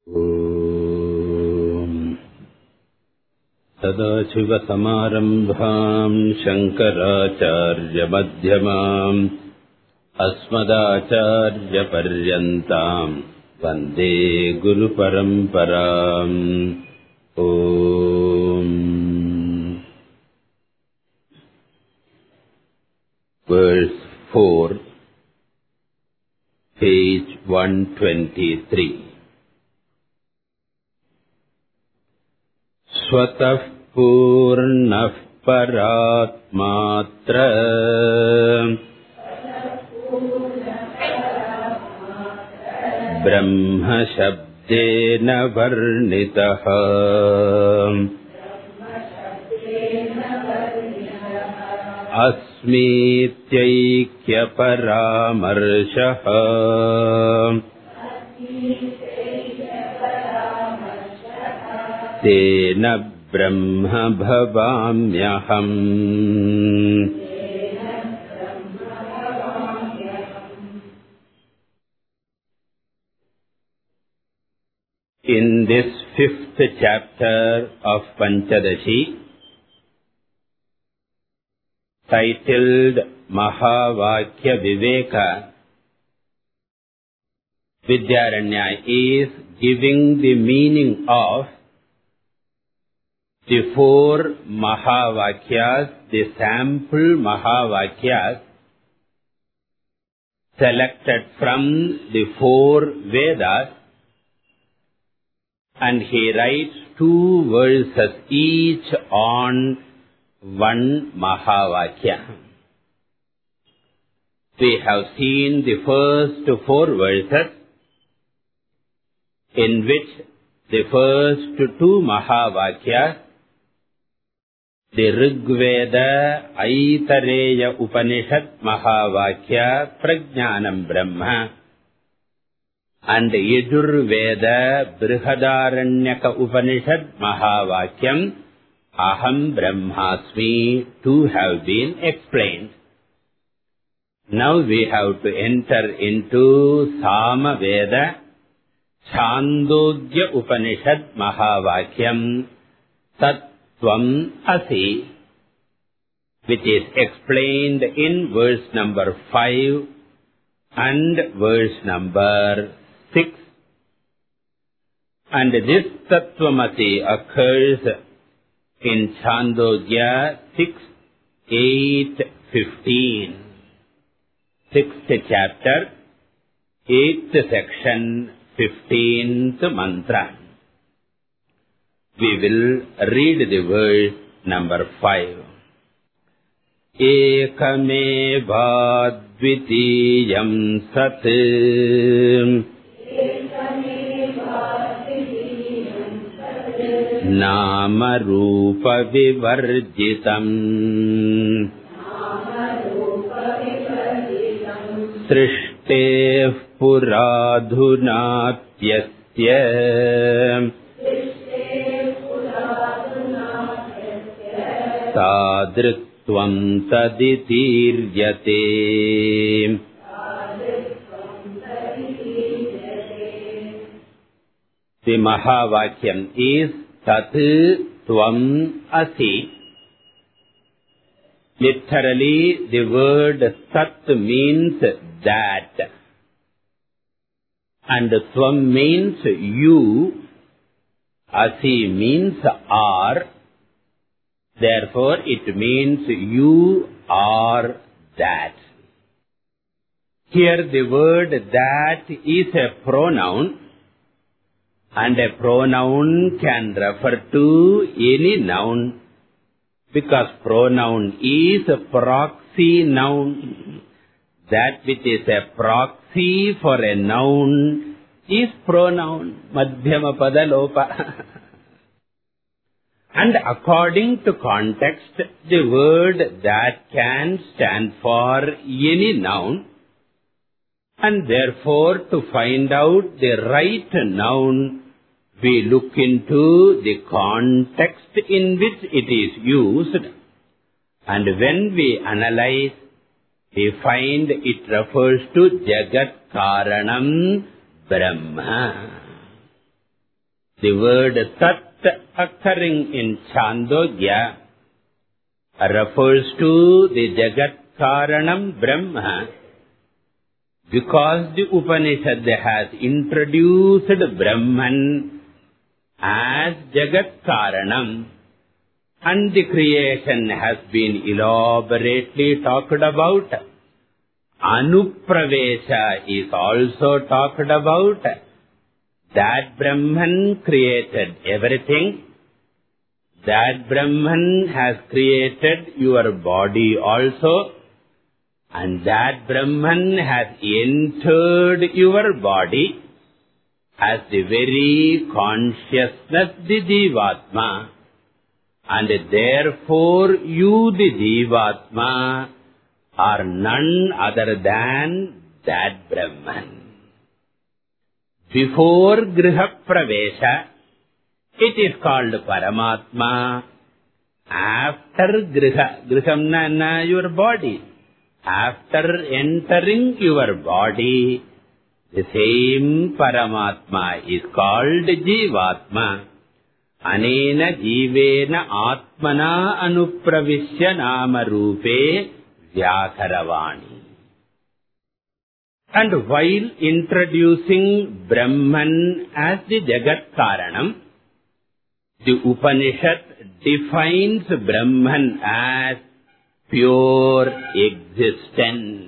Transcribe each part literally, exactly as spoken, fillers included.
Om Sadashivasamarambham Shankaracharya Madhyamam Asmadacharya Paryantam Vande Guru Paramparam. Om. Verse four, page one twenty-three. Swatah purnah paratmatra Brahma shabdena varnitaha Asmityaikya paramarshaha Tena brahma bhavamyaham. In this fifth chapter of Panchadashi, titled Mahavakya Viveka, Vidyaranya is giving the meaning of the four Mahavakyas, the sample Mahavakyas selected from the four Vedas, and he writes two verses each on one Mahavakya. We have seen the first four verses, in which the first two Mahavakyas, the Rigveda Aitareya Upanishad Mahavakya Prajnanam Brahma and Yajurveda Brihadaranyaka Upanishad Mahavakyam Aham Brahmasmi to have been explained. Now we have to enter into Samaveda Chandogya Upanishad Mahavakyam Tat Tvam Asi, which is explained in verse number five and verse number six. And this Tattvamasi occurs in Chandogya six, eight, fifteen. Sixth chapter, eighth section, fifteenth mantra. We will read the verse number five. Ekameva dvitiyam sat Nama rupa vivarjitam Srishteh puradhunapyasya Tadritvam taditiryate. The Mahavakyam is Tat Tvam Asi. Literally, the word Tat means that, and Tvam means you, Asi means are. Therefore, it means you are that. Here the word that is a pronoun, and a pronoun can refer to any noun, because pronoun is a proxy noun. That which is a proxy for a noun is pronoun. Madhyama pada lopa. And according to context, the word that can stand for any noun, and therefore to find out the right noun, we look into the context in which it is used, and when we analyze, we find it refers to Jagat Karanam Brahma. The word Tat occurring in Chandogya refers to the Jagat Karanam Brahma, because the Upanishad has introduced Brahman as Jagat Karanam, and the creation has been elaborately talked about. Anupravesha is also talked about. That Brahman created everything. That Brahman has created your body also. And that Brahman has entered your body as the very consciousness, the Jivatma. And therefore you, the Jivatma, are none other than that Brahman. Before Griha Pravesha, it is called Paramatma. After Griha, Grihamna, your body. After entering your body, the same Paramatma is called Jivatma. Anena Jivena Atmana Anupravishya Nama Rupe Vyakaravani. And while introducing Brahman as the Jagat Karanam, the Upanishad defines Brahman as pure existence.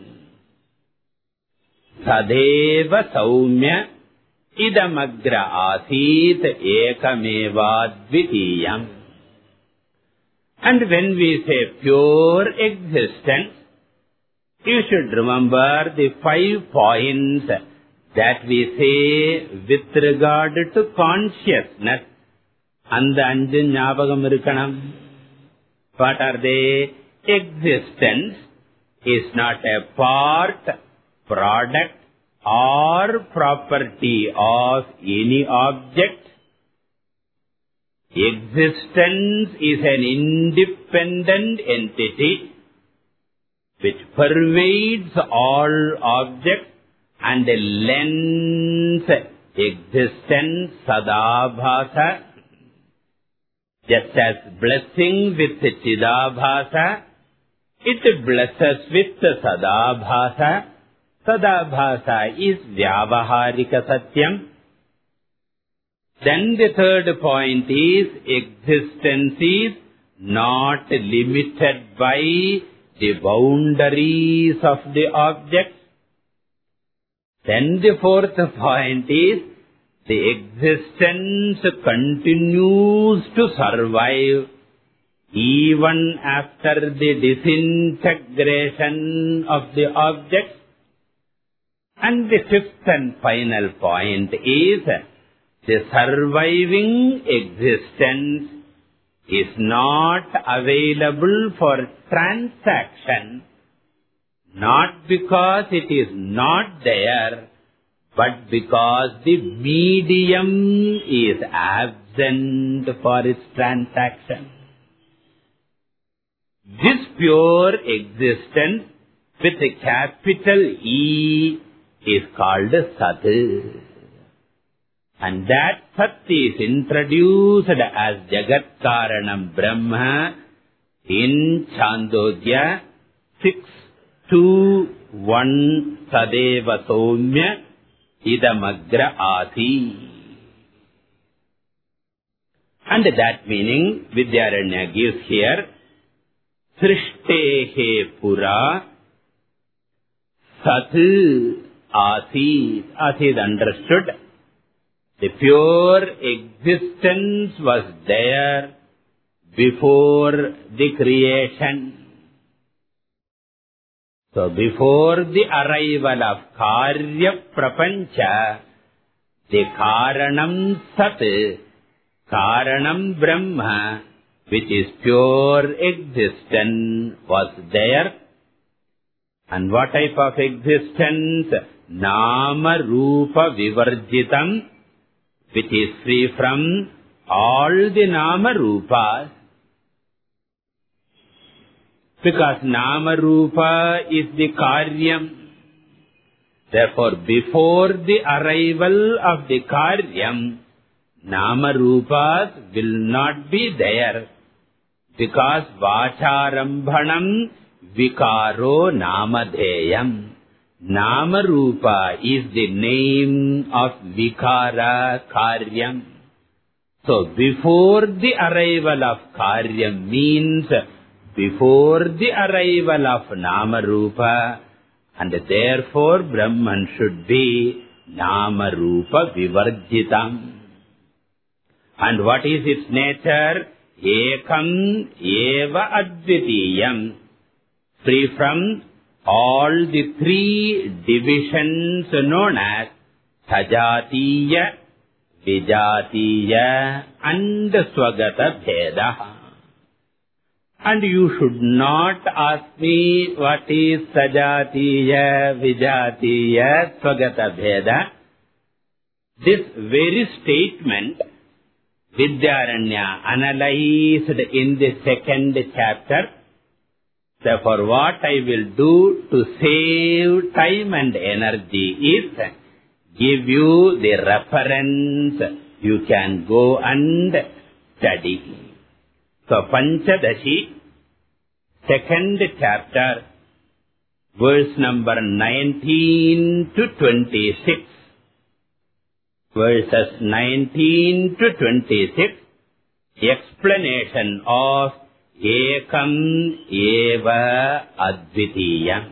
Sadeva Saumya Idamagra Asit Ekameva Dvitiyam. And when we say pure existence, you should remember the five points that we say with regard to consciousness. And anju ஞாபகம் இருக்கலாம். What are they? Existence is not a part, product or property of any object. Existence is an independent entity which pervades all objects and lends existence sadabhasa. Just as blessing with chidabhasa, it blesses with sadabhasa. Sadabhasa is vyavaharika satyam. Then the third point is existence is not limited by the boundaries of the object. Then the fourth point is the existence continues to survive even after the disintegration of the object. And the fifth and final point is the surviving existence is not available for transaction, not because it is not there, but because the medium is absent for its transaction. This pure existence with a capital E is called Sat. And that Sat is introduced as Jagat Karanam Brahma in Chandogya six two one Sadeva Soumya Idamagra Ati. And that meaning Vidyaranya gives here, Srishtehe Pura Sat Asit. Asit understood. The pure existence was there before the creation. So before the arrival of Karya Prapancha, the Karanam Sat, Karanam Brahma, which is pure existence, was there. And what type of existence? Nama Rupa Vivarjitam, which is free from all the Nama Rupas. Because Nama Rupa is the Karyam. Therefore, before the arrival of the Karyam, Nama-rupas will not be there. Because Vacharambhanam Vikaro Namadheyam. Nama-rupa is the name of Vikara Karyam. So before the arrival of Karyam means before the arrival of Nama-rupa, and therefore Brahman should be Nama-rupa Vivarjitam. And what is its nature? Ekam eva advitiyam. Free from all the three divisions known as Sajatiya, Vijatiya and Swagata Bheda. And you should not ask me what is Sajatiya, Vijatiya, Swagata Bheda. This very statement Vidyaranya analyzed in the second chapter. Therefore, what I will do to save time and energy is give you the reference. You can go and study. So, Panchadashi, second chapter, verse number nineteen to twenty-six. Verses nineteen to twenty-six, explanation of Ekam Eva Advitiyam.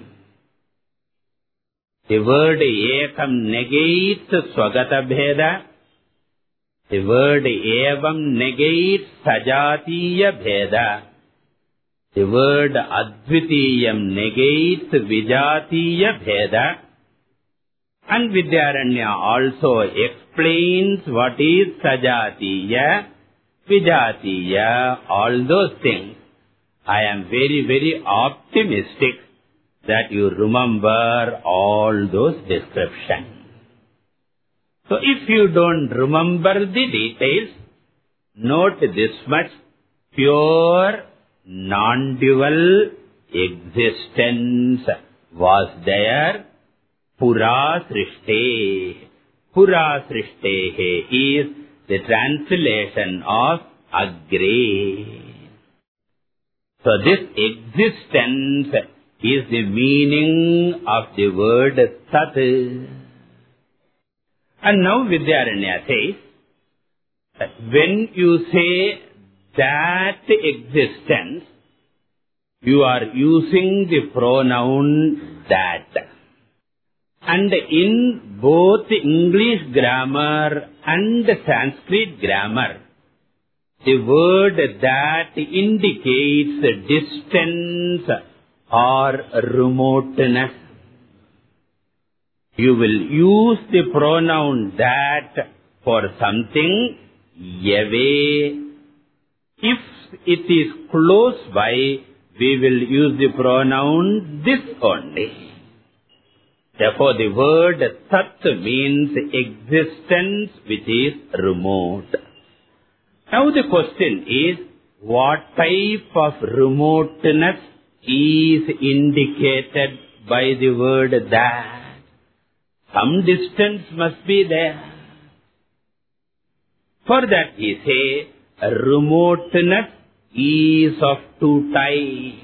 The word Ekam negates Swagata Bheda. The word Evam negates Sajatiya Bheda. The word Advitiyam negates Vijatiya Bheda. And Vidyaranya also explains what is Sajatiya, Vijatiya, all those things. I am very, very optimistic that you remember all those descriptions. So if you don't remember the details, note this much: pure, non-dual existence was there. Pura Srishte. Pura Srishte is the translation of Agre. So this existence is the meaning of the word Sat. And now Vidyaranya says that when you say that existence, you are using the pronoun that. And in both English grammar and Sanskrit grammar, the word that indicates distance or remoteness. You will use the pronoun that for something away. If it is close by, we will use the pronoun this only. Therefore, the word Sat means existence which is remote. Now the question is, what type of remoteness is indicated by the word that? Some distance must be there. For that he say, remoteness is of two types.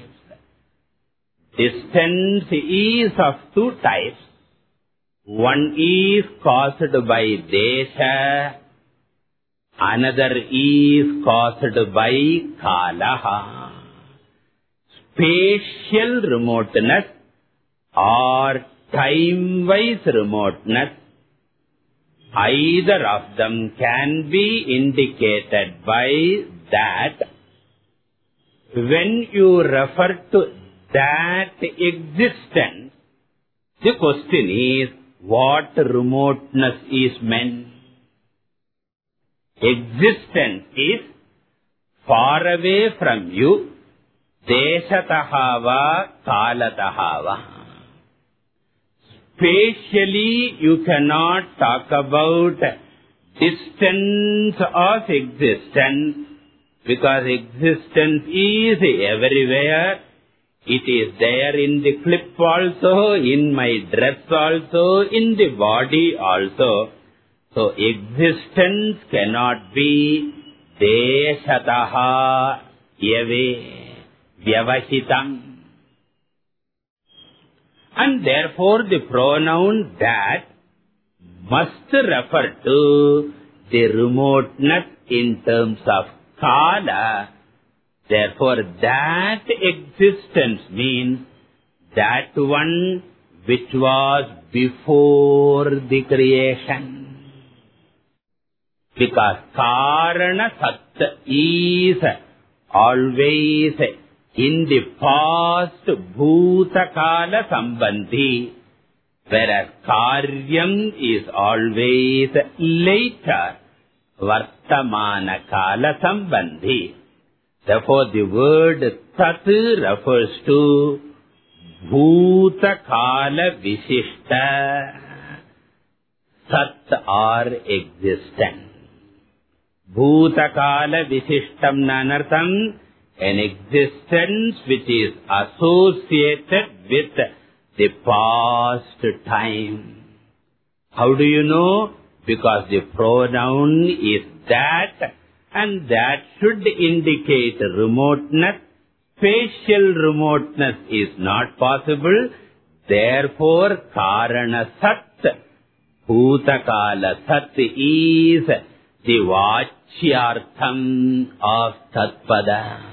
Distance is of two types. One is caused by desha, another is caused by kalaha. Spatial remoteness or time-wise remoteness, either of them can be indicated by that. When you refer to that existence, the question is, what remoteness is meant? Existence is far away from you, deshataha va kalataha va. Spatially, you cannot talk about distance of existence, because existence is everywhere. It is there in the clip also, in my dress also, in the body also. So existence cannot be deshataha yave vyavahitam. And therefore the pronoun that must refer to the remoteness in terms of kala. Therefore that existence means that one which was before the creation. Because Karana Sat is always in the past Bhutakala Sambandhi, whereas Karyam is always later Vartamana Kala Sambandhi. Therefore the word Tat refers to Bhutakala Visishta Sat or existence. Bhutakala Visishtam Nanartham, an existence which is associated with the past time. How do you know? Because the pronoun is that, and that should indicate remoteness. Spatial remoteness is not possible. Therefore, Karana Sat, Bhutakala Sat is the Vachyartham of Tatpada.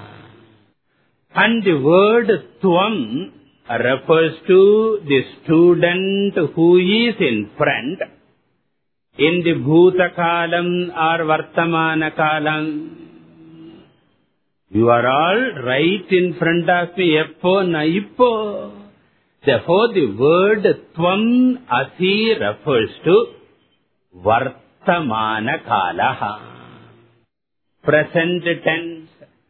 And the word Tvam refers to the student who is in front in the Bhutakalam or Vartamana Kalam. You are all right in front of me, eppo na ippo. Therefore the word Tvam Asi refers to Vartamana Kalaha. Present tense.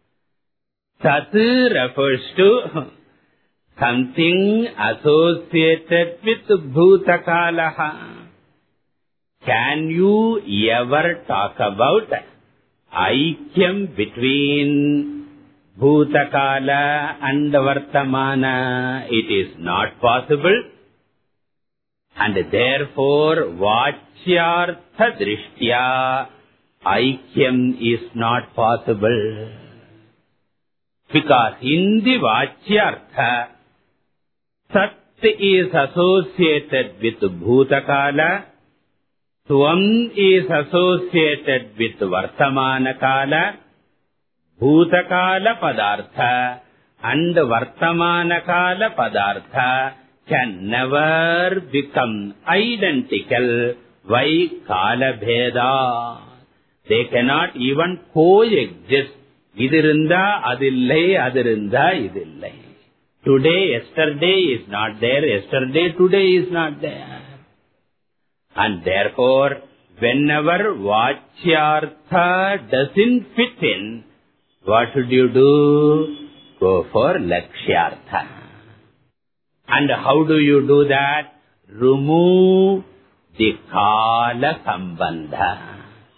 Tat refers to something associated with Bhutakalaha. Can you ever talk about Aikyam between Bhutakala and Vartamana? It is not possible. And therefore, Vachyartha Drishtya, Aikyam is not possible. Because in the Vachyartha, Sat is associated with Bhutakala, Tvam is associated with Vartamana Kala, Bhutakala Padartha and Vartamana Kala Padartha can never become identical. Why? Kala Bheda. They cannot even coexist. Idirunda adillai, adirunda idillai. Today, yesterday is not there, yesterday, today is not there. And therefore, whenever Vachyartha doesn't fit in, what should you do? Go for Lakshyartha. And how do you do that? Remove the Kala Sambandha.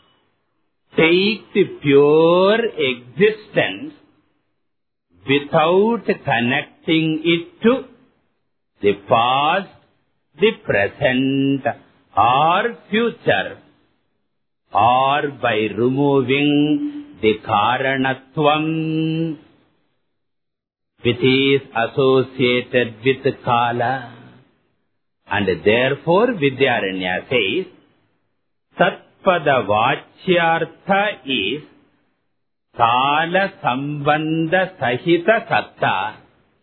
Take the pure existence without connecting it to the past, the present, or future, or by removing the Karanatvam which is associated with Kala. And therefore Vidyaranya says, Tatpada Vachyartha is Kala Sambandha Sahita Satta.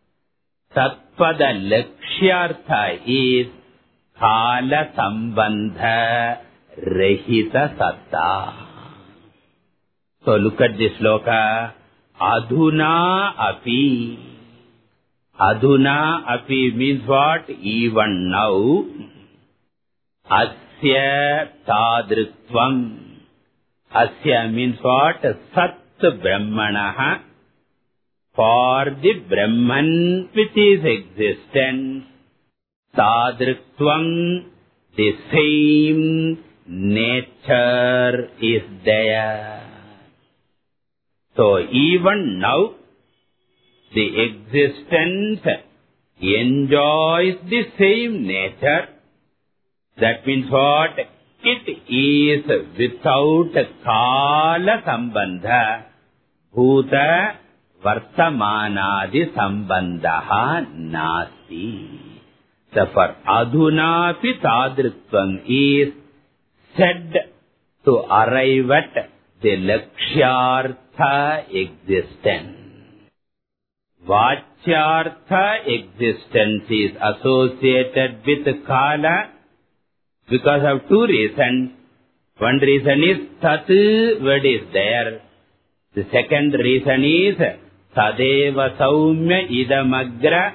Tatpada Lakshyartha is Kala Sambandha Rahita Satta. So look at this sloka. Adhuna api. Adhuna api means what? Even now. Asya tadritvam. Asya means what? Sat Brahmanaha. For the Brahman which is existence. Tadritvam, the same nature is there. So even now, the existence enjoys the same nature. That means what? it is without kala sambandha, bhuta vartamanadi sambandha nasti. So for adhunapi tadritvam is said to arrive at the lakshyartha existence. Vachyartha existence is associated with kala because of two reasons. One reason is tat word is there. The second reason is tadeva saumya idamagra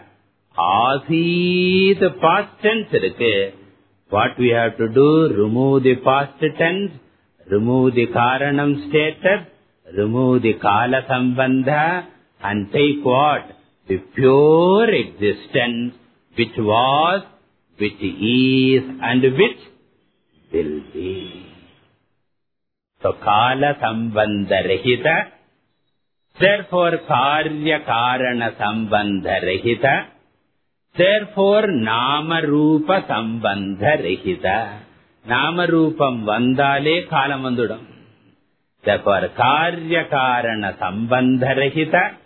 asit past tense irukku. What we have to do? Remove the past tense, remove the karanam status, remove the kala sambandha, and take what? The pure existence which was, which is, and which will be. So kala sambandha rahita, therefore karya karana sambandha rahita, therefore nama rupa sambandha rahita. Nama rupam vandale kalam vandudam. Therefore karya karana sambandha rahita,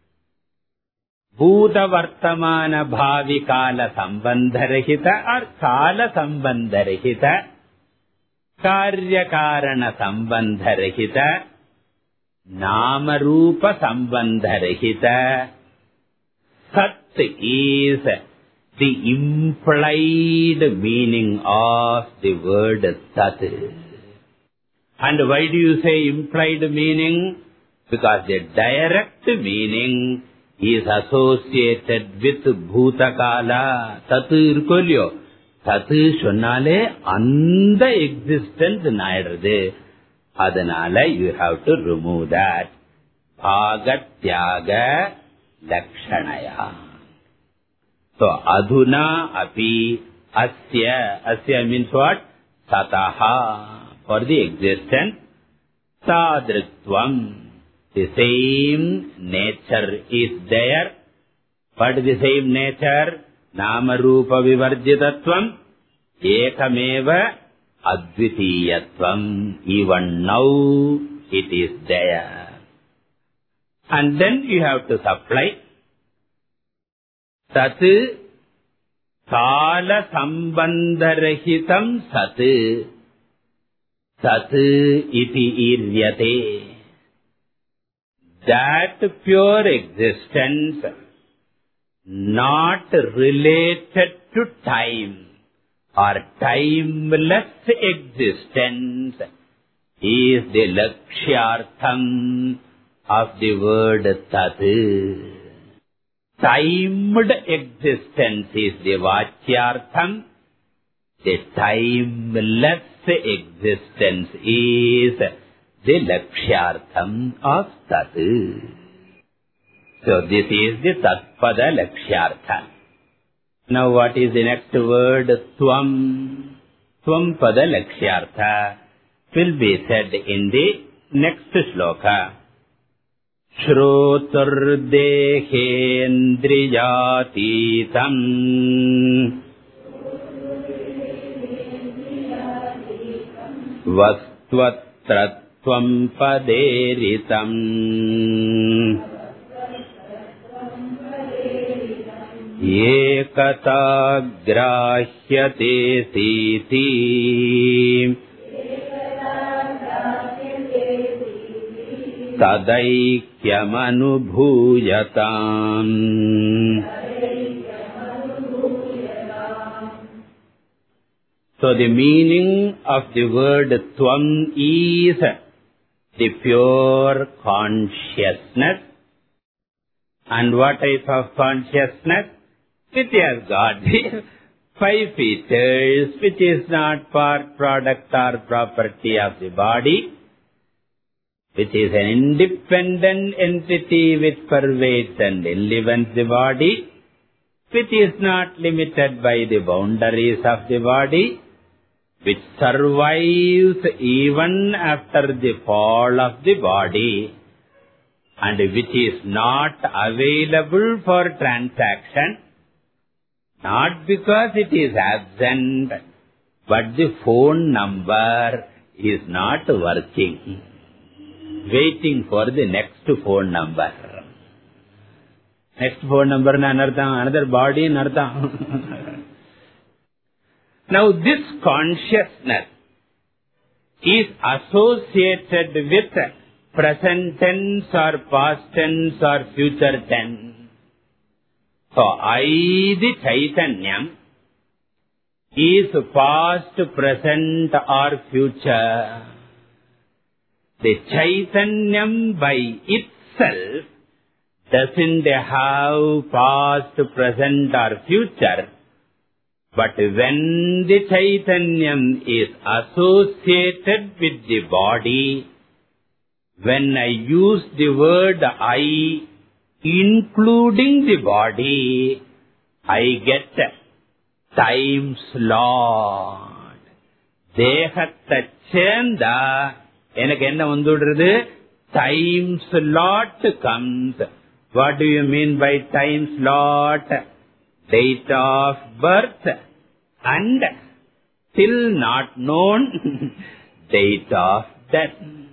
bhuta vartamana bhavi kala sambandha rahita or kala sambandha rahita, karya karana sambandha rahita, nama rupa sambandha rahita. Sat is the implied meaning of the word Tat. And why do you say implied meaning? Because the direct meaning is associated with Bhutakala. Tat irkolyo. Tat sonnale andha existence naidradhu. Adanala you have to remove that. Bhagatyaga lakshanaya. So, adhuna api asya. Asya means what? Tataha. For the existence. Tadritvam. The same nature is there. What is the same nature? Nama rupa vivarjitatvam. Ekameva advitiyatvam. Even now it is there. And then you have to supply Tat kala sambandharahitam sat tat iti iryate. That pure existence not related to time or timeless existence is the lakshyartham of the word tat. Timed existence is the vachyartham. The timeless existence is the lakshyartham of tat. So this is the tatpada lakshyartha. Now what is the next word? Tvam. Tvam pada lakshyartha will be said in the next shloka. Shrotur dehendriyatitam vastvatra paderitam ekata grahyate siti tadaikymanubhuyatam. So the meaning of the word Tvam is the pure consciousness. And what type of consciousness? It has got the five features, which is not part, product or property of the body, which is an independent entity which pervades and enlivens the body, which is not limited by the boundaries of the body, which survives even after the fall of the body, and which is not available for transaction, not because it is absent, but the phone number is not working. Waiting for the next phone number. Next phone number na anartham, another body anartham. Now this consciousness is associated with present tense or past tense or future tense. So I, the Chaitanyam, is past, present or future. The Chaitanyam by itself doesn't have past, present or future. But when the Chaitanyam is associated with the body, when I use the word I, including the body, I get time slot. Dehatta chenda, enakku enna vandudrudu? Time slot comes. What do you mean by time slot? Date of birth and still not known date of death.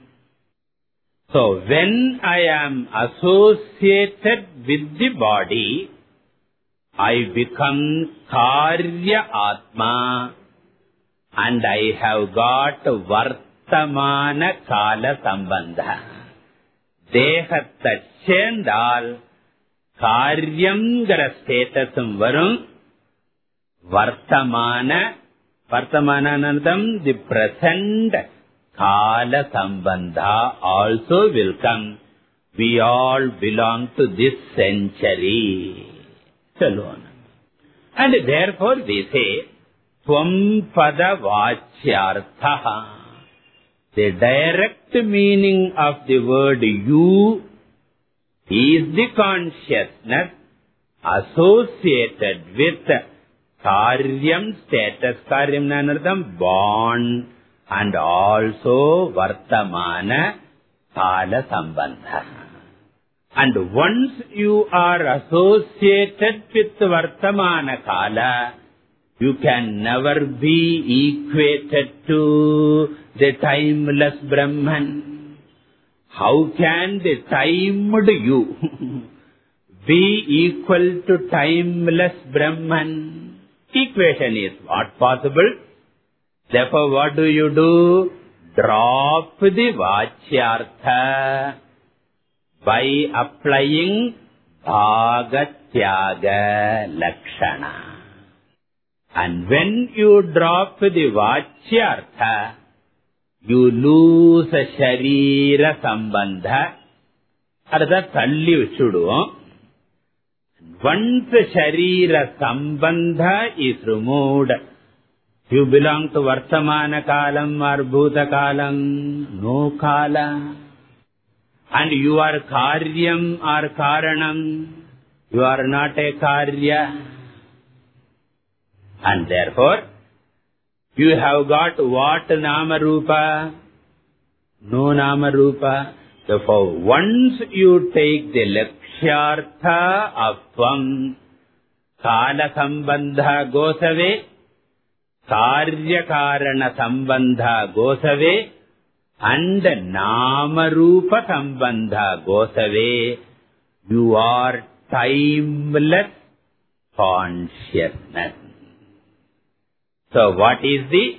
So when I am associated with the body, I become Karya Atma and I have got Vartamana Kala Sambandha. Dehatta chendal Karyam gara statusum varum. Vartamana, Vartamana anandam, the present Kala Sambandha also will come. We all belong to this century. Alone. And therefore we say, Tvam pada vachyartha. The direct meaning of the word you is the consciousness associated with Karyam status, Karyam nanardam, born, and also Vartamana Kala Sambandha. And once you are associated with Vartamana Kala, you can never be equated to the timeless Brahman. How can the timed you be equal to timeless Brahman? Equation is not possible. Therefore, what do you do? Drop the Vachyartha by applying Bhagatyaga Lakshana. And when you drop the Vachyartha, you lose a Sharira Sambandha. Adha Talli Vichudu. Once Sharira Sambandha is removed, you belong to Vartamana Kalam or Bhuta Kalam, no Kala. And you are Karyam or Karanam, you are not a Karya. And therefore, you have got what Nama Rupa? No Nama Rupa. Therefore, once you take the Lakshyartha of Tvam, Kala Sambandha goes away, Karya Karana Sambandha goes away, and Nama Rupa Sambandha goes away, you are timeless consciousness. So what is the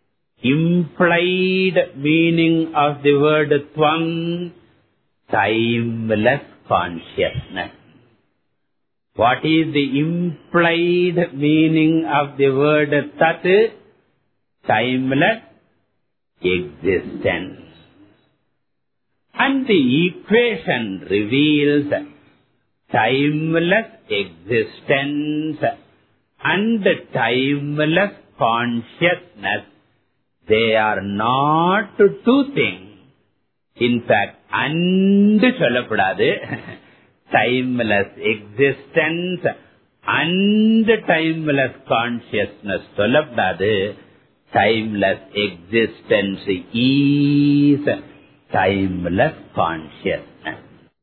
implied meaning of the word Tvam? Timeless consciousness. What is the implied meaning of the word Tat? Timeless existence. And the equation reveals timeless existence and timeless consciousness. They are not two things. In fact, and sollappadadu. Timeless existence and timeless consciousness sollappadadu. Timeless existence is timeless consciousness.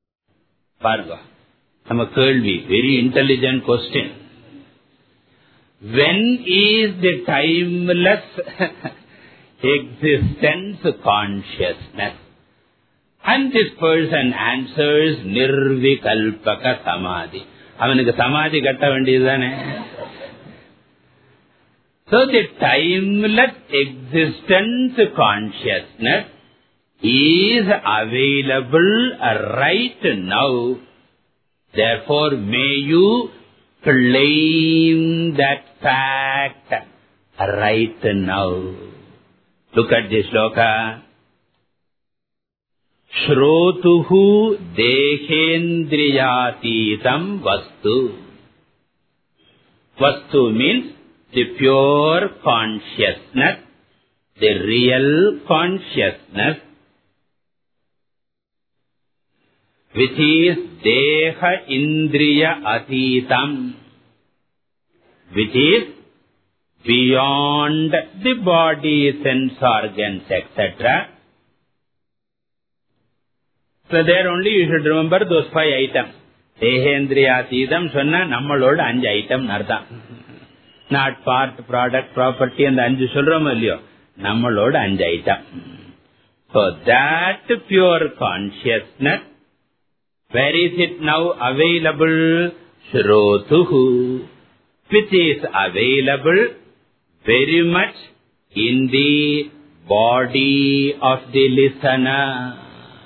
Parga. Nama kelvi, very intelligent question. when is the timeless existence consciousness? And this person answers Nirvikalpaka Samadhi. Avanukku Samadhi katta vendiyadane. So the timeless existence consciousness is available right now. Therefore, may you claim that fact right now. Look at this shloka. Shrotuhu dehendriyatitam vastu. Vastu means the pure consciousness, the real consciousness, which is deha indriya atitam, which is beyond the body, sense organs, et cetera. So there only you should remember those five items. Dehendriyatidam sonna nammaloda anju item nartha. Not part, product, property and anju solrom illiyo. Nammaloda anju item. So that pure consciousness, where is it now available? Shrotuhu, which is available very much in the body of the listener.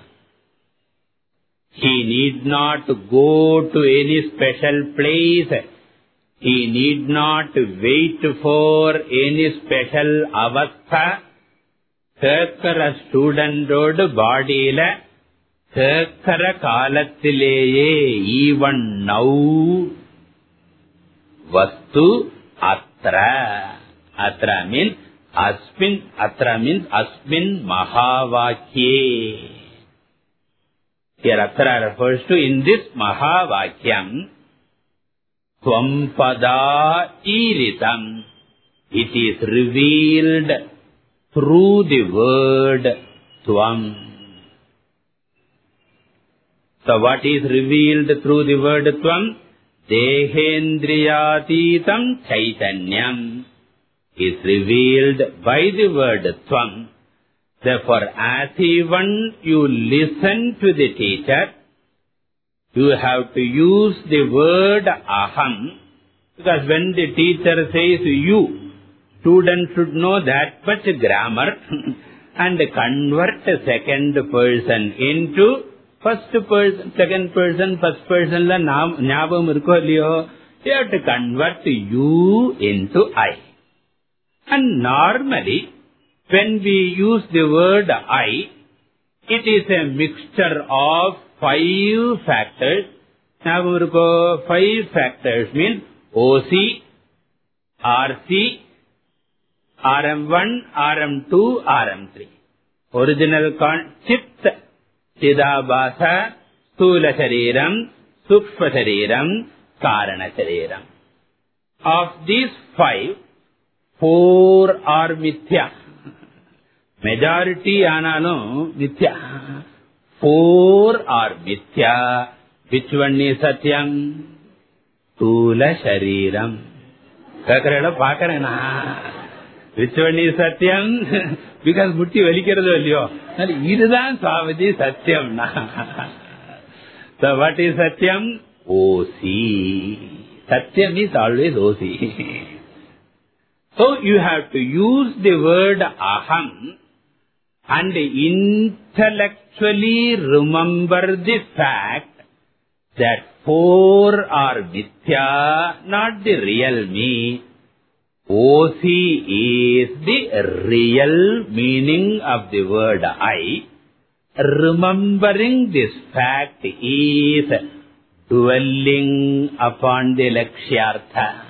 He need not go to any special place. He need not wait for any special avastha. Kekkara student body la kekkara kalattileye, even now, vastu atra. Atra means asmin. Atra means asmin mahavakye. Here atra refers to in this mahavakyam, Tvampada iritam. It is revealed through the word Tvam. So what is revealed through the word Tvam? Dehendriyatitam chaitanyam is revealed by the word Tvam. Therefore, as even you listen to the teacher, you have to use the word aham, because when the teacher says you, student should know that much grammar and convert second person into first person, second person, first person la nyabam irukko illiyo. You have to convert you into I. And normally, when we use the word I, it is a mixture of five factors. Nyabam irukko, five factors means O C, R C, R M one, R M two, R M three. Original con Chit, Chidabhasa, Sthula Shariram, Sukshma Shariram, Karana Shariram. Of these five, four are mithya. Majority analo mithya. Four are mithya. Which one is satyam? Sthula Shariram. Kakarela pakarena. Which one is satyam? Because mutti velikkiradhu illiyo. Iduthaan Swamiji satyam na. So what is satyam? O C. Satyam is always O C. So you have to use the word aham and intellectually remember the fact that four are mithya, not the real me. O C is the real meaning of the word I. Remembering this fact is dwelling upon the lakshyartha.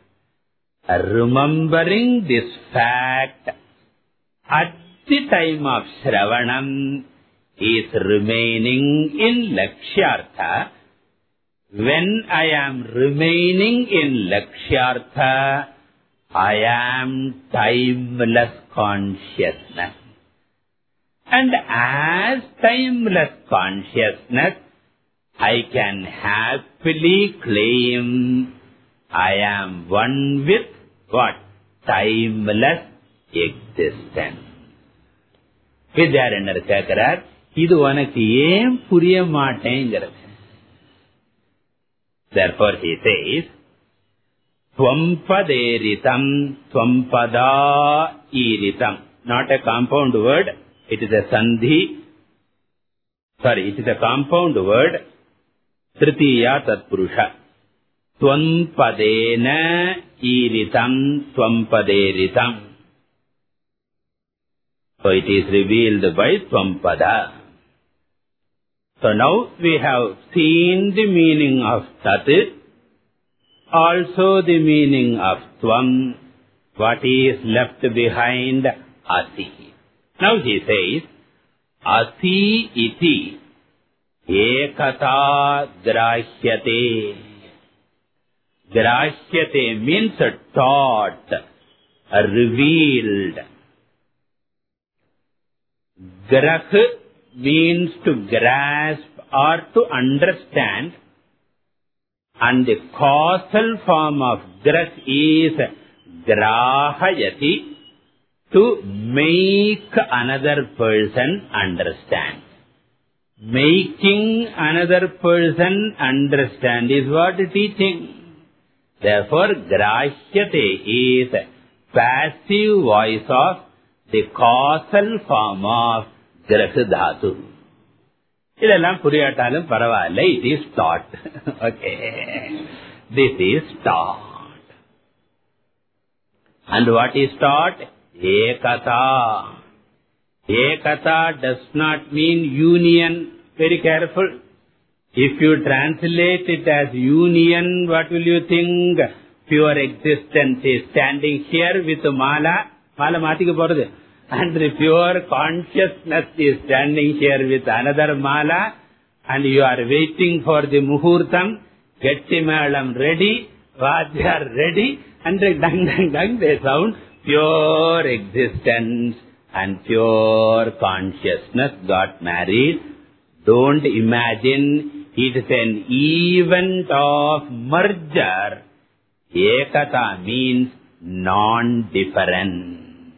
Remembering this fact at the time of Shravanam is remaining in lakshyartha. When I am remaining in lakshyartha, I am timeless consciousness. And as timeless consciousness, I can happily claim I am one with what? Timeless existence. வித்யாரண்யர் கேட்கிறார், இது உனக்கு ஏன் புரிய மாட்டேங்கிறது? Therefore he says, Tvampadaeritam, Tvampadā iritam. Not a compound word, it is a sandhi. Sorry, it is a compound word, Tritiya Tatpurusha. Tvapadena iritam, Tvampadeeritam. So it is revealed by Tvampada. So now we have seen the meaning of Tat, also the meaning of Tvam. What is left behind? Asi. Now he says, Asi iti ekata grahyate. Grahyate means taught, revealed. Grah means to grasp or to understand, and the causal form of grah is grahayati, to make another person understand. Making another person understand is what teaching. Therefore, grahyate is passive voice of the causal form of grah dhatu. இதெல்லாம் புரியாட்டாலும் பரவாயில்லை, it is taught. Okay. This is taught. And what is taught? Ekata. Ekata does not mean union. Very careful. If you translate it as union, what will you think? Pure existence is standing here with mala. Mala maathikku poradhu. And the pure consciousness is standing here with another mala, and you are waiting for the muhurtam, gettimalam ready, vajyar ready, and the dung dung dung they sound. Pure existence and pure consciousness got married. Don't imagine it is an event of merger. Ekata means non-difference.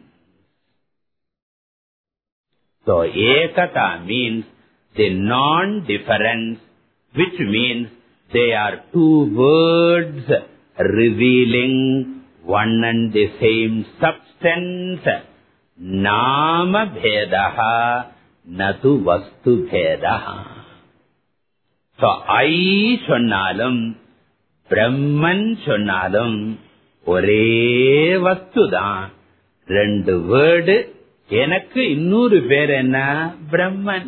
So, ekata means the non-difference, which means they are two words revealing one and the same substance. Nama bhedaha, natu vastu bhedaha. So, I சொன்னாலும், Brahman சொன்னாலும், ஒரே வஸ்து தான். ரெண்டு word. எனக்கு இன்னொரு பேர் என்ன? பிரம்மன்.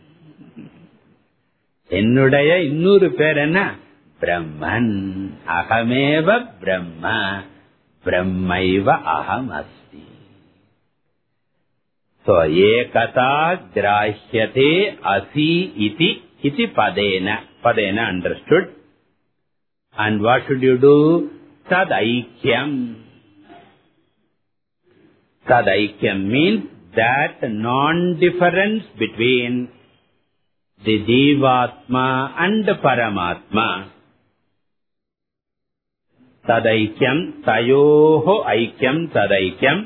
என்னுடைய இன்னொரு பேர் என்ன? பிரம்மன். அகமேவ பிரம்ம, பிரம்மைவ அகம் அஸ்மி. So, ekata grahyate asi iti, iti padena. Padena understood. And what should you do? Tadaikyam. Tadaikyam means that non-difference between the Jivatma and Paramatma. Tadaikyam, tayoho aikyam tadaikyam.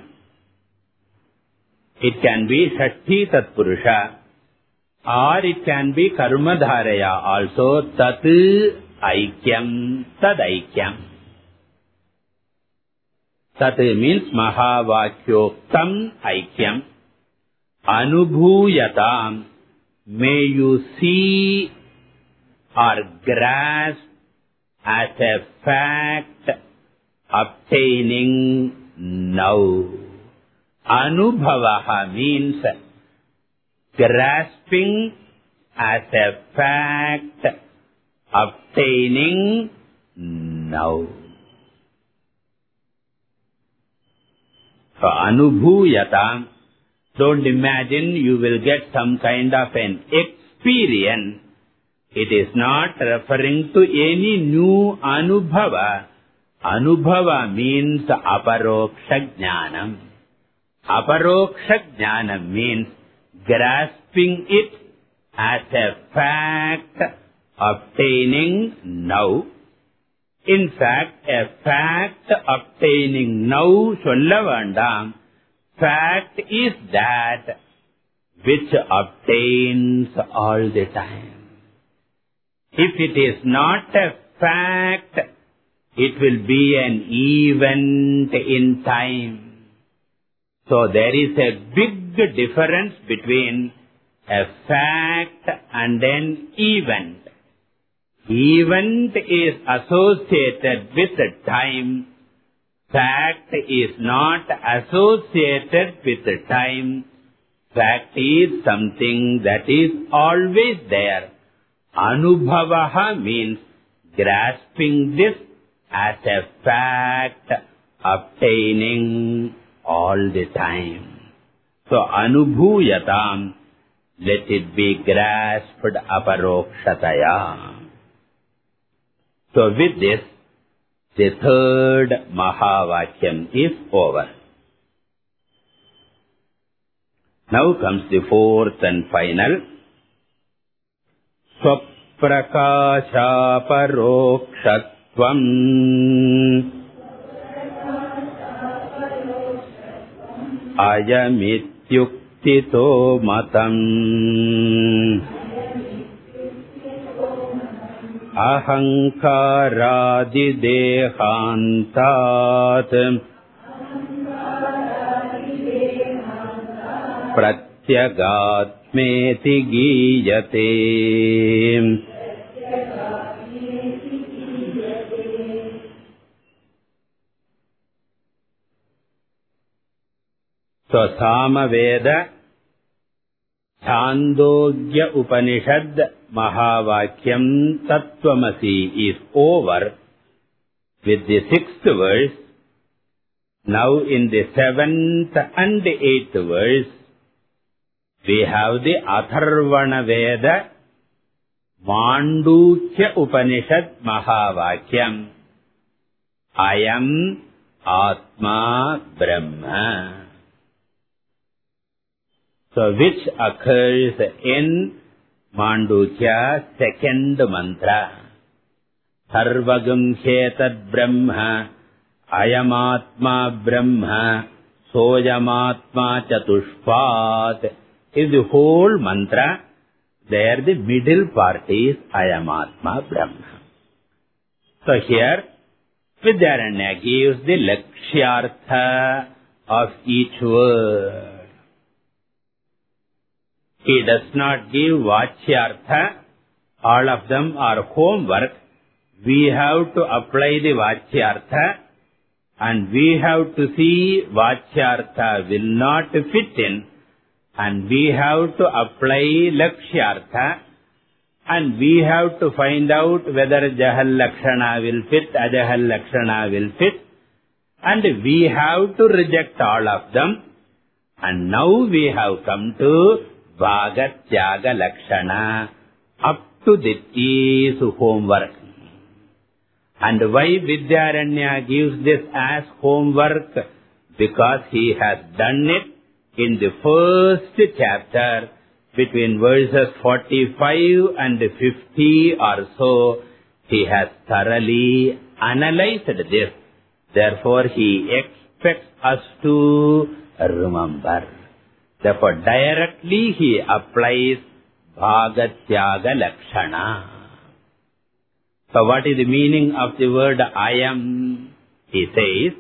It can be Shakti Tatpurusha, or it can be Karmadharaya also. Tat aikyam tadaikyam. Tat means Mahavakyoktam aikyam. Anubhuyatam, may you see or grasp as a fact obtaining now. Anubhavaha means grasping as a fact obtaining now. So, anubhuyatam, don't imagine you will get some kind of an experience. It is not referring to any new anubhava. Anubhava means aparoksha jnanam. Aparoksha jnanam means grasping it as a fact obtaining now. In fact, a fact obtaining now solla vandam. Fact is that which obtains all the time. If it is not a fact, it will be an event in time. So there is a big difference between a fact and an event. Event is associated with time. Fact is not associated with time. Fact is something that is always there. Anubhavaha means grasping this as a fact, obtaining all the time. So, anubhuyatam, let it be grasped aparokshataya. So, with this, the third Mahavakyam is over. Now comes the fourth and final. Swaprakashaparokshatvam ayamityuktito matam ahankaradidehantat pratyagatmeti giyate. So, Samaveda, Chandogya Upanishad, Mahavakyam, Tattvamasi is over with the sixth verse. Now in the seventh and eighth verse, we have the Atharvana Veda, Mandukya Upanishad, Mahavakyam. I am Atma Brahma. So, which occurs in Mandukya second mantra. Sarvagam Hetad Brahma, Ayamatma Brahma, Soyamatma Chatushpat is the whole mantra. There the middle part is Ayamatma Brahma. So, here Vidyaranya gives the Lakshyartha of each word. He does not give Vachyartha. All of them are homework. We have to apply the Vachyartha and we have to see Vachyartha will not fit in, and we have to apply Lakshyartha, and we have to find out whether Jahal Lakshana will fit, Ajahal Lakshana will fit, and we have to reject all of them. And now we have come to Bhagatyaga Lakshana. Up to this is homework. And why Vidyaranya gives this as homework? Because he has done it in the first chapter, between verses forty-five and fifty or so. He has thoroughly analyzed this. Therefore, he expects us to remember. Therefore, directly he applies Bhagatyaga Lakshana. So, what is the meaning of the word I am? He says,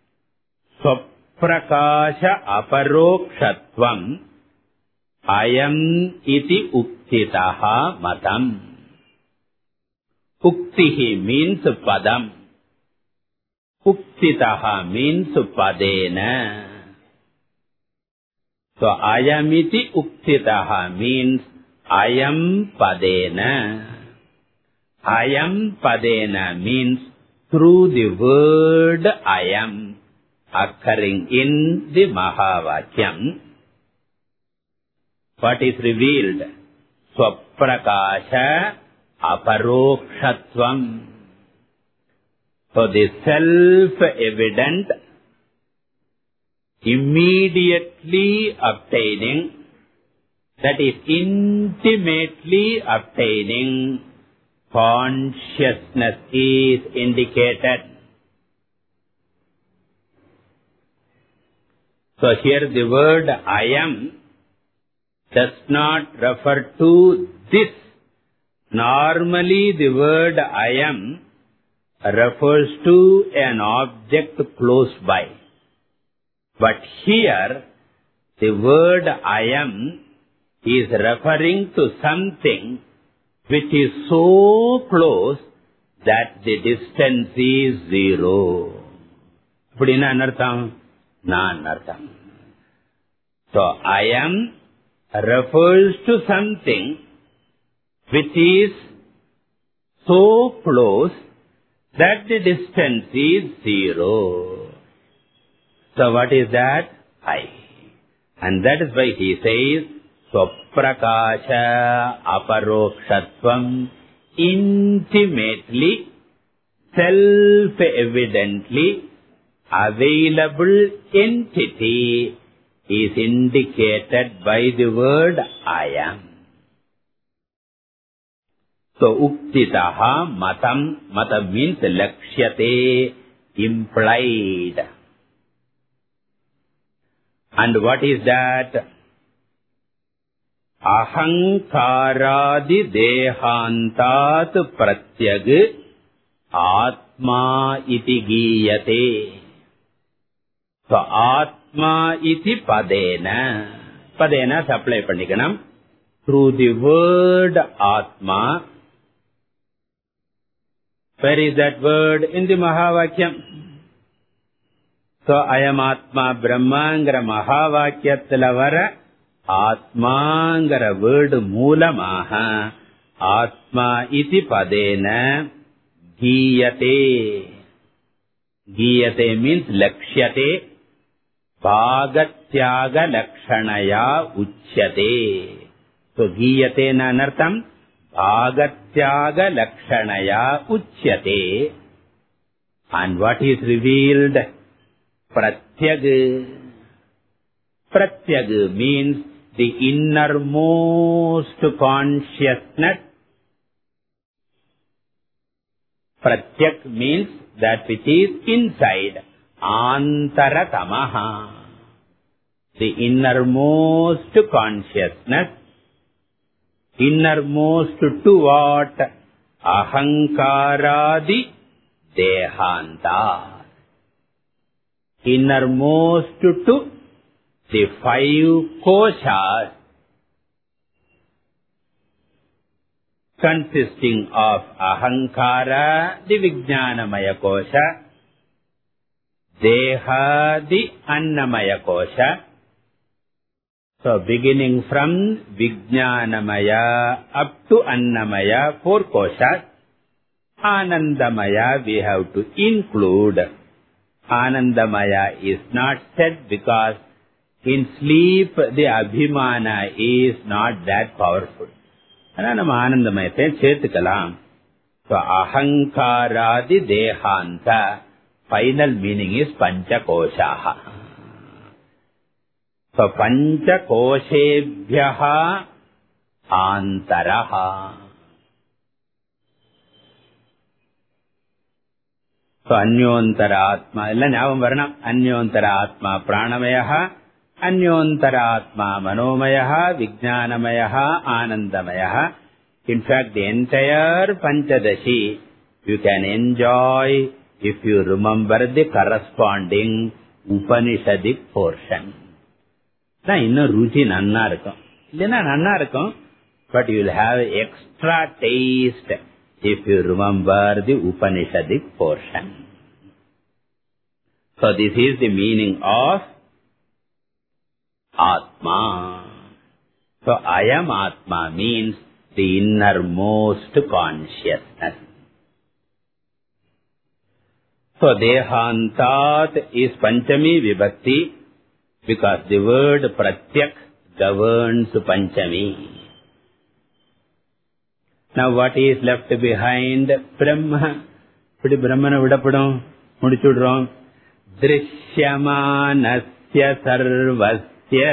Swaprakasha aparokshatvam ayam iti uktitaha matam. Uktihi means padam. Uktitaha means padena. So, ayamiti uktitaha means ayam padena. Ayam padena means through the word ayam occurring in the Mahavakyam. What is revealed? Swaprakasha aparokshatvam. So, the self-evident, immediately obtaining, that is intimately obtaining consciousness is indicated. So here the word I am does not refer to this. Normally the word I am refers to an object close by. But here the word I am is referring to something which is so close that the distance is zero. Appadina anartham? Na anartham. So I am refers to something which is so close that the distance is zero. So what is that? I. And that is why he says, Swaprakasha aparokshatvam, intimately, self-evidently available entity is indicated by the word I am. So, uktitaha matam, matam means lakshyate, implied. And what is that? Ahankaradi dehantat pratyag atma iti giyate. So, atma iti padena. Padena supply pannikanam. Through the word atma. Where is that word? In the Mahavakyam. So, ayam atma brahmangara Mahavakyathila vara atmangara word moolamaha atma iti padena giyate. Giyate means lakshyate. Bhagatyaga lakshanaya uchyate. So, giyate na anartham? Bhagatyaga lakshanaya uchyate. And what is revealed? Pratyag. Pratyag means the innermost consciousness. Pratyag means that which is inside. Antaratamaha. The innermost consciousness. Innermost to what? Ahankaradi dehanta. Innermost to the five koshas consisting of ahankara, the vijnanamaya kosha, deha, the annamaya kosha. So beginning from vijnanamaya up to annamaya, four koshas. Anandamaya we have to include. Anandamaya is not said because in sleep the abhimana is not that powerful. Anam anandamayate chetikalam. So ahankaradi dehanta, final meaning is panchakoshaha. So panchakoshebhyaha antaraha. So anyontara atma, illa nyavam varanam. Anyontara atma pranamayaha, anyontara atma manomayaha, vijnanamayaha, anandamayaha. In fact, the entire Panchadashi you can enjoy if you remember the corresponding Upanishadic portion. Na inna ruchi nanna irukum. Illana nanna irukum, but you will have extra taste if you remember the Upanishadic portion. So this is the meaning of Atma. So I am Atma means the innermost consciousness. So Dehantat is Panchami Vibhakti because the word Pratyak governs Panchami. Now what is left behind? Brahma. Pudi Brahmana vidapadam mudichudrom. Drishyamanasya sarvasya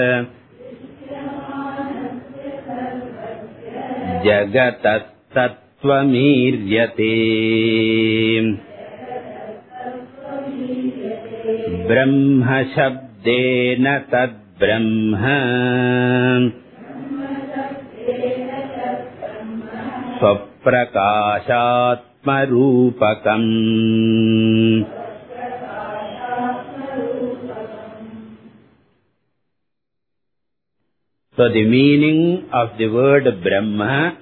jagatastat tatvamīryate. Brahma shabdena tad brahma svaprakāśātma rūpakam. So the meaning of the word Brahma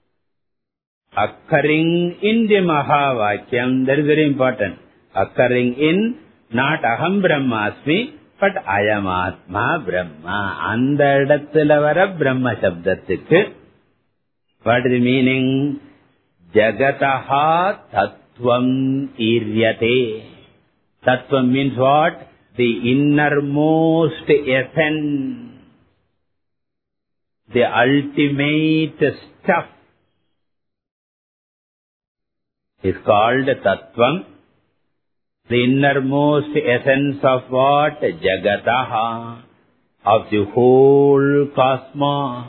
occurring in the Mahavakyam, that is very important. Occurring in not Aham Brahmasmi, but Ayam Atma Brahma. Andha idathila vara Brahma shabdathukku. What is the meaning? Jagataha tattvam iryate. Tattvam means what? The innermost essence. The ultimate stuff is called Tattvam. The innermost essence of what? Jagataha, of the whole cosmos.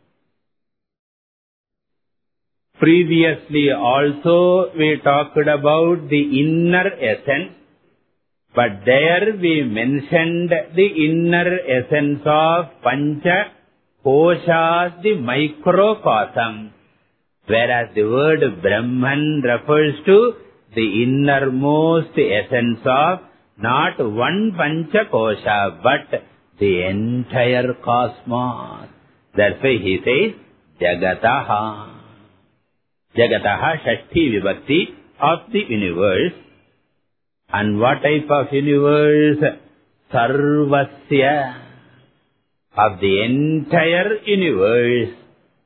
Previously also we talked about the inner essence, but there we mentioned the inner essence of Pancha Koshas, the microcosm, whereas the word Brahman refers to the innermost essence of not one Pancha Kosha, but the entire cosmos. That's why he says Jagataha. Jagataha, Shashti Vibhakti of the universe. And what type of universe? Sarvasya, of the entire universe.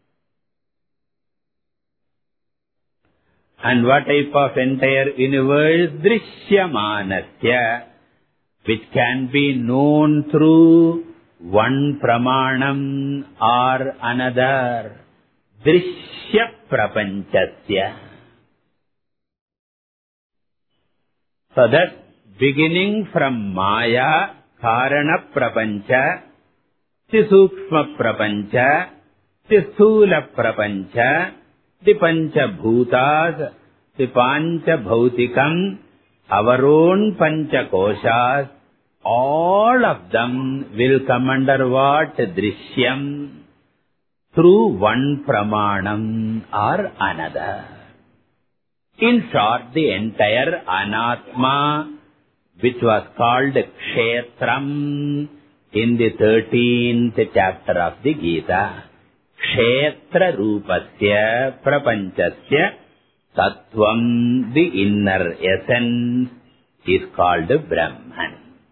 And what type of entire universe? Drishyamanasya, which can be known through one pramanam or another. Drishya prapanchasya. So that beginning from Maya, Karana prapancha, the Sukshma prapancha, the Sthula prapancha, the Pancha Bhutas, the Pancha Bhautikam, our own Pancha Koshas, all of them will come under what? Drishyam, through one pramanam or another. In short, the entire Anatma, which was called Kshetram in the thirteenth chapter of the Gita, Kshetra Rupasya Prapanchasya Tattvam, the inner essence, is called Brahman.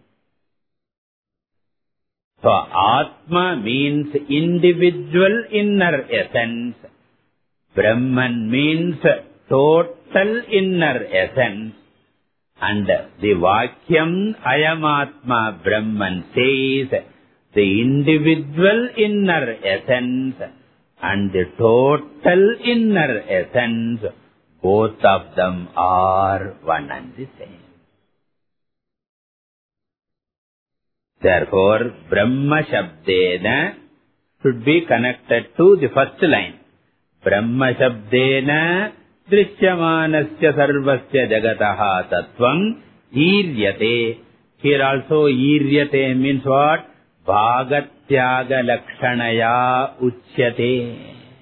So, Atma means individual inner essence. Brahman means total inner essence. And the Vakyam Ayam Atma Brahman says the individual inner essence and the total inner essence, both of them are one and the same. Therefore, Brahma Shabdena should be connected to the first line. Brahma Shabdena Drishyamanasya Sarvasya Jagataha Tattvam Iryate. Here also Iryate means what? Bhagatyaga Lakshanaya Uchyate.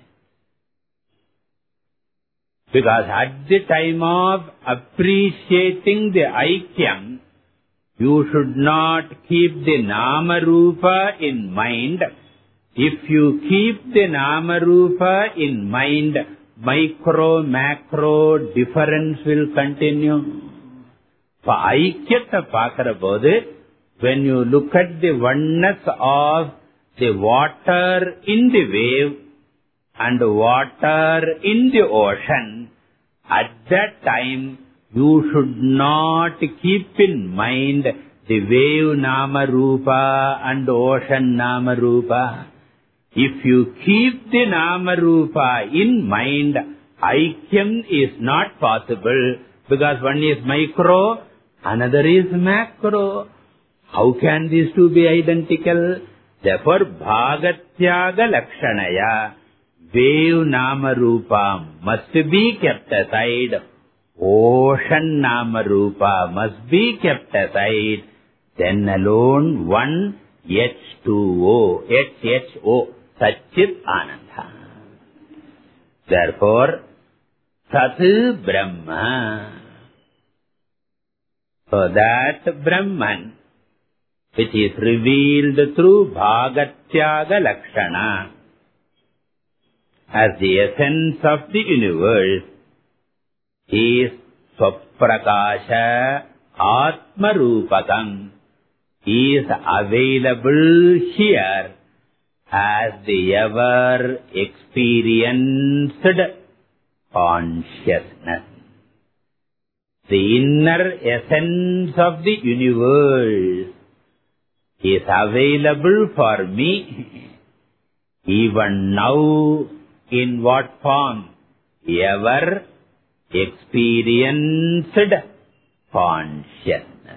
Because at the time of appreciating the Aikyam, you should not keep the Nama Rupa in mind. If you keep the Nama Rupa in mind, micro, macro difference will continue. For Aikyata Pakarabodhe, when you look at the oneness of the water in the wave and water in the ocean, at that time you should not keep in mind the wave Nama Rupa and ocean Nama Rupa. If you keep the Nama Rupa in mind, Aikyam is not possible, because one is micro, another is macro. How can these two be identical? Therefore, Bhagatyaga Lakshanaya, wave nama rupa must be kept aside, ocean nama rupa must be kept aside, then alone one H two O, H H O, Satchit Ananda. Therefore, Sat Brahma. So that Brahman, which is revealed through Bhagatyaga Lakshana, as the essence of the universe, is Swaprakasha Atmarupakam, is available here as the ever experienced consciousness. The inner essence of the universe is available for me even now. In what form? Ever experienced consciousness.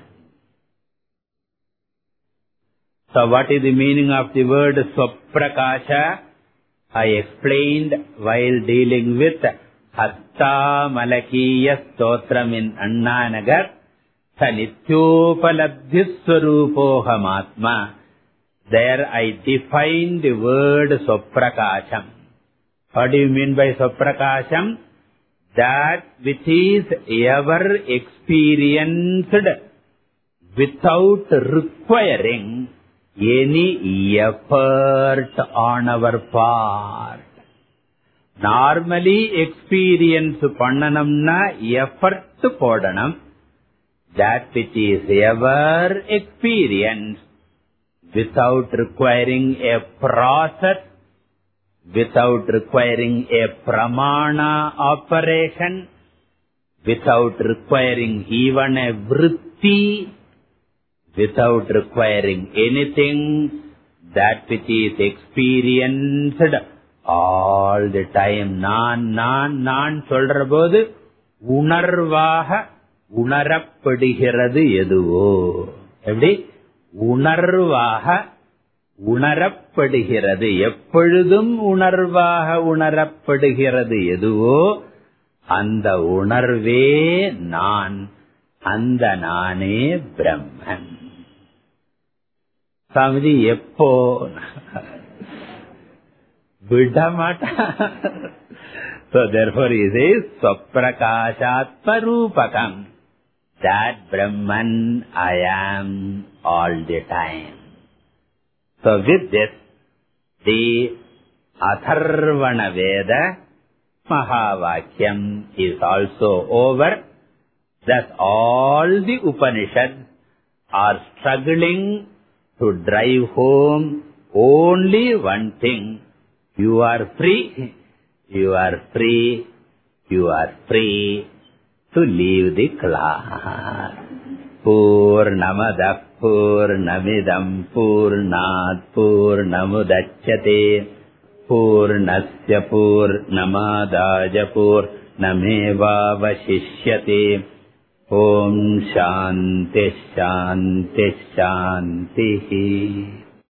So what is the meaning of the word Swaprakasha? I explained while dealing with Hatta Malakiya Stotram in Annanagar, Sanithyopalabdhiswarupohamatma. There I defined the word Swaprakasham. What do you mean by Swaprakasham? That which is ever experienced without requiring any effort on our part. Normally experience pannanamna effort podanam. That which is ever experienced without requiring a process, without requiring a pramana operation, without requiring even a vritti, without requiring anything, that which is experienced all the time. Naan, naan, naan solra bodu, unarvaha unarappadigiradu eduvo. Eppadi? Unarvaha unarappadigiradu. Eppozhudum unarvaha unarappadigiradu eduvo, andha unarve naan, andha naane Brahman. Swamiji, eppo vidamata. So therefore he says Swaprakashatmarupakam, that Brahman I am all the time. So with this, the Atharvana Veda Mahavakyam is also over. Thus all the Upanishads are struggling to drive home only one thing: you are free, you are free, you are free to leave the class. Purnamadah Purnamidam Purnat Purnamudachyate Purnasya Purnamadaja Purnamevavashishyate. Om Shanti Shanti Shanti.